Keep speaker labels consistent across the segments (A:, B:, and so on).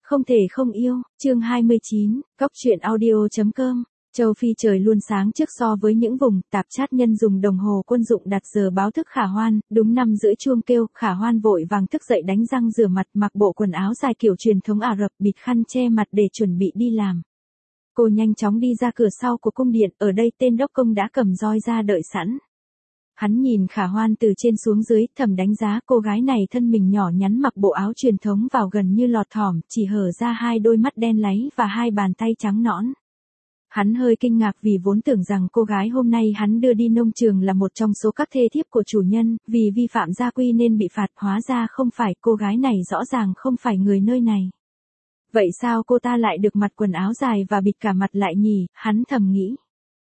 A: Không thể không yêu, chương 29, Cóc truyện audio.com. Châu Phi trời luôn sáng trước so với những vùng, tạp chát nhân dùng đồng hồ quân dụng đặt giờ báo thức Khả Hoan, đúng 5:30 chuông kêu, Khả Hoan vội vàng thức dậy đánh răng rửa mặt, mặc bộ quần áo dài kiểu truyền thống Ả Rập, bịt khăn che mặt để chuẩn bị đi làm. Cô nhanh chóng đi ra cửa sau của cung điện, ở đây tên đốc công đã cầm roi ra đợi sẵn. Hắn nhìn Khả Hoan từ trên xuống dưới, thầm đánh giá cô gái này thân mình nhỏ nhắn mặc bộ áo truyền thống vào gần như lọt thỏm, chỉ hở ra hai đôi mắt đen láy và hai bàn tay trắng nõn. Hắn hơi kinh ngạc vì vốn tưởng rằng cô gái hôm nay hắn đưa đi nông trường là một trong số các thê thiếp của chủ nhân, vì vi phạm gia quy nên bị phạt, hóa ra không phải, cô gái này rõ ràng không phải người nơi này. Vậy sao cô ta lại được mặc quần áo dài và bịt cả mặt lại nhỉ, hắn thầm nghĩ.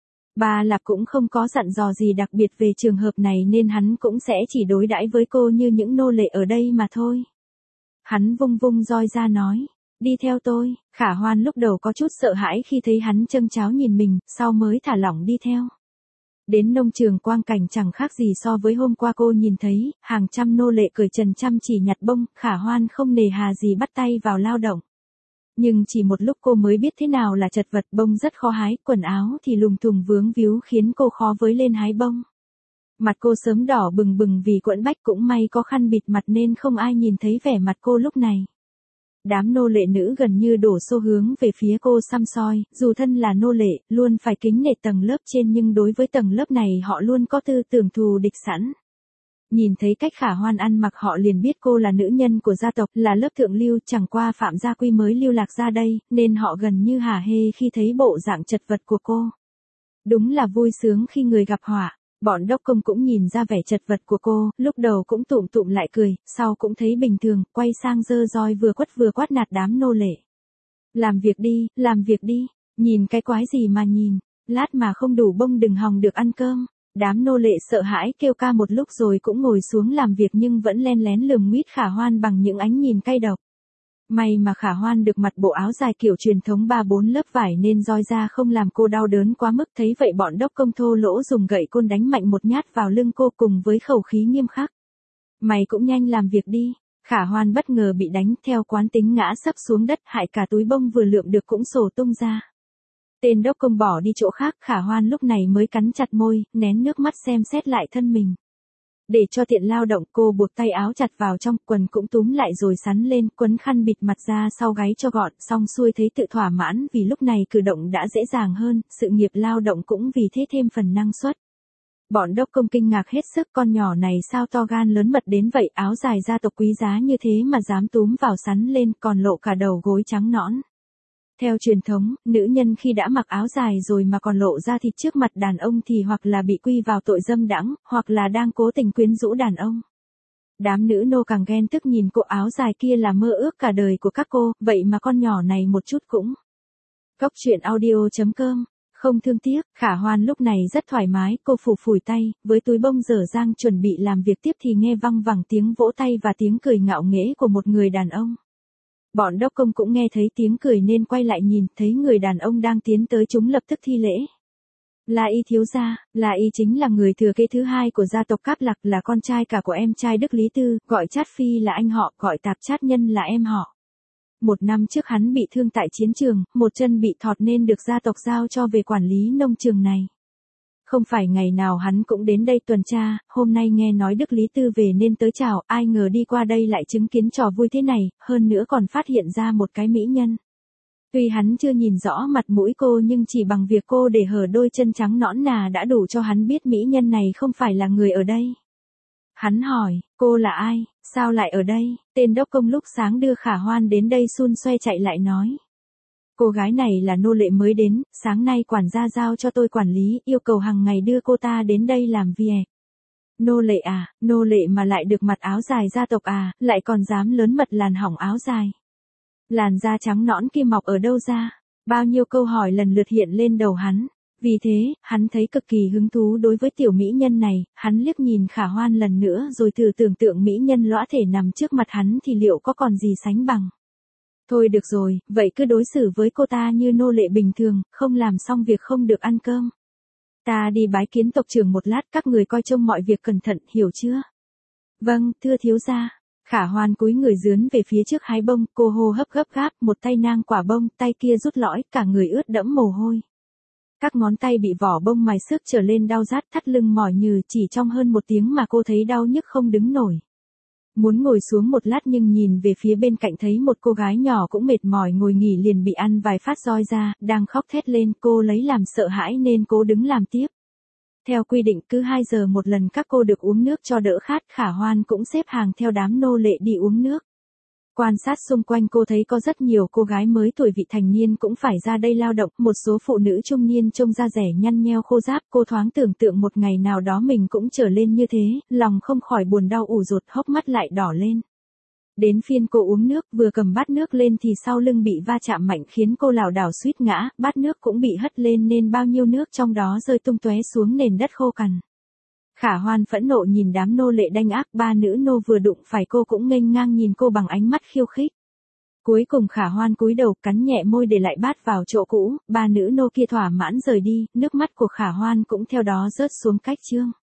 A: Bà Lạp cũng không có dặn dò gì đặc biệt về trường hợp này nên hắn cũng sẽ chỉ đối đãi với cô như những nô lệ ở đây mà thôi. Hắn vung vung roi ra nói, đi theo tôi. Khả Hoan lúc đầu có chút sợ hãi khi thấy hắn châng cháo nhìn mình, sau mới thả lỏng đi theo. Đến nông trường quang cảnh chẳng khác gì so với hôm qua cô nhìn thấy, hàng trăm nô lệ cởi trần chăm chỉ nhặt bông, Khả Hoan không nề hà gì bắt tay vào lao động. Nhưng chỉ một lúc cô mới biết thế nào là chật vật, bông rất khó hái, quần áo thì lùng thùng vướng víu khiến cô khó với lên hái bông. Mặt cô sớm đỏ bừng bừng vì quẫn bách, cũng may có khăn bịt mặt nên không ai nhìn thấy vẻ mặt cô lúc này. Đám nô lệ nữ gần như đổ xô hướng về phía cô săm soi, dù thân là nô lệ, luôn phải kính nể tầng lớp trên nhưng đối với tầng lớp này họ luôn có tư tưởng thù địch sẵn. Nhìn thấy cách Khả Hoan ăn mặc họ liền biết cô là nữ nhân của gia tộc, là lớp thượng lưu, chẳng qua phạm gia quy mới lưu lạc ra đây, nên họ gần như hả hê khi thấy bộ dạng chật vật của cô. Đúng là vui sướng khi người gặp họa. Bọn đốc công cũng nhìn ra vẻ chật vật của cô, lúc đầu cũng tụm tụm lại cười, sau cũng thấy bình thường, quay sang giơ roi vừa quát nạt đám nô lệ. Làm việc đi, nhìn cái quái gì mà nhìn, lát mà không đủ bông đừng hòng được ăn cơm. Đám nô lệ sợ hãi kêu ca một lúc rồi cũng ngồi xuống làm việc nhưng vẫn len lén lườm nguýt Khả Hoan bằng những ánh nhìn cay độc. May mà Khả Hoan được mặc bộ áo dài kiểu truyền thống 3-4 lớp vải nên roi ra không làm cô đau đớn quá mức, thấy vậy bọn đốc công thô lỗ dùng gậy côn đánh mạnh một nhát vào lưng cô cùng với khẩu khí nghiêm khắc. Mày cũng nhanh làm việc đi. Khả Hoan bất ngờ bị đánh, theo quán tính ngã sấp xuống đất, hại cả túi bông vừa lượm được cũng sổ tung ra. Tên đốc công bỏ đi chỗ khác, Khả Hoan lúc này mới cắn chặt môi, nén nước mắt xem xét lại thân mình. Để cho tiện lao động, cô buộc tay áo chặt vào trong, quần cũng túm lại rồi sắn lên, quấn khăn bịt mặt ra sau gáy cho gọn, xong xuôi thấy tự thỏa mãn vì lúc này cử động đã dễ dàng hơn, sự nghiệp lao động cũng vì thế thêm phần năng suất. Bọn đốc công kinh ngạc hết sức, con nhỏ này sao to gan lớn mật đến vậy, áo dài gia tộc quý giá như thế mà dám túm vào sắn lên, còn lộ cả đầu gối trắng nõn. Theo truyền thống, nữ nhân khi đã mặc áo dài rồi mà còn lộ ra thịt trước mặt đàn ông thì hoặc là bị quy vào tội dâm đãng, hoặc là đang cố tình quyến rũ đàn ông. Đám nữ nô càng ghen tức nhìn cô, áo dài kia là mơ ước cả đời của các cô, vậy mà con nhỏ này một chút cũng. Cóc truyện audio.com. Không thương tiếc, Khả Hoan lúc này rất thoải mái, cô phủi tay, với túi bông dở dang chuẩn bị làm việc tiếp thì nghe văng vẳng tiếng vỗ tay và tiếng cười ngạo nghễ của một người đàn ông. Bọn đốc công cũng nghe thấy tiếng cười nên quay lại nhìn, thấy người đàn ông đang tiến tới chúng lập tức thi lễ. La Y thiếu gia, La Y chính là người thừa kế thứ hai của gia tộc Cáp Lạc, là con trai cả của em trai Đức Lý Tư, gọi Trát Phi là anh họ, gọi Tạp Chát Nhân là em họ. 1 năm trước hắn bị thương tại chiến trường, một chân bị thọt nên được gia tộc giao cho về quản lý nông trường này. Không phải ngày nào hắn cũng đến đây tuần tra, hôm nay nghe nói Đức Lý Tư về nên tới chào, ai ngờ đi qua đây lại chứng kiến trò vui thế này, hơn nữa còn phát hiện ra một cái mỹ nhân. Tuy hắn chưa nhìn rõ mặt mũi cô nhưng chỉ bằng việc cô để hở đôi chân trắng nõn nà đã đủ cho hắn biết mỹ nhân này không phải là người ở đây. Hắn hỏi, cô là ai, sao lại ở đây? Tên đốc công lúc sáng đưa Khả Hoan đến đây xun xoe chạy lại nói. Cô gái này là nô lệ mới đến, sáng nay quản gia giao cho tôi quản lý, yêu cầu hàng ngày đưa cô ta đến đây làm việc. Nô lệ à, nô lệ mà lại được mặc áo dài gia tộc à, lại còn dám lớn mật làn hỏng áo dài. Làn da trắng nõn kia mọc ở đâu ra? Bao nhiêu câu hỏi lần lượt hiện lên đầu hắn. Vì thế, hắn thấy cực kỳ hứng thú đối với tiểu mỹ nhân này, hắn liếc nhìn Khả Hoan lần nữa rồi thử tưởng tượng mỹ nhân lõa thể nằm trước mặt hắn thì liệu có còn gì sánh bằng. Thôi được rồi, vậy cứ đối xử với cô ta như nô lệ bình thường, không làm xong việc không được ăn cơm. Ta đi bái kiến tộc trưởng một lát, các người coi trông mọi việc cẩn thận, hiểu chưa? Vâng, thưa thiếu gia. Khả Hoan cúi người dướn về phía trước hái bông, cô hô hấp gấp gáp, một tay nang quả bông, tay kia rút lõi, cả người ướt đẫm mồ hôi. Các ngón tay bị vỏ bông mài xước trở lên đau rát, thắt lưng mỏi nhừ, chỉ trong hơn 1 tiếng mà cô thấy đau nhức không đứng nổi. Muốn ngồi xuống một lát nhưng nhìn về phía bên cạnh thấy một cô gái nhỏ cũng mệt mỏi ngồi nghỉ liền bị ăn vài phát roi ra, đang khóc thét lên, cô lấy làm sợ hãi nên cố đứng làm tiếp. Theo quy định cứ 2 giờ một lần các cô được uống nước cho đỡ khát, Khả Hoan cũng xếp hàng theo đám nô lệ đi uống nước. Quan sát xung quanh cô thấy có rất nhiều cô gái mới tuổi vị thành niên cũng phải ra đây lao động, một số phụ nữ trung niên trông da rẻ nhăn nheo khô ráp, cô thoáng tưởng tượng một ngày nào đó mình cũng trở lên như thế, lòng không khỏi buồn đau ủ rột, hốc mắt lại đỏ lên. Đến phiên cô uống nước, vừa cầm bát nước lên thì sau lưng bị va chạm mạnh khiến cô lảo đảo suýt ngã, bát nước cũng bị hất lên nên bao nhiêu nước trong đó rơi tung tóe xuống nền đất khô cằn. Khả Hoan phẫn nộ nhìn đám nô lệ đanh ác, 3 nữ nô vừa đụng phải cô cũng nghênh ngang nhìn cô bằng ánh mắt khiêu khích. Cuối cùng Khả Hoan cúi đầu cắn nhẹ môi để lại bát vào chỗ cũ, 3 nữ nô kia thỏa mãn rời đi, nước mắt của Khả Hoan cũng theo đó rớt xuống cách chương.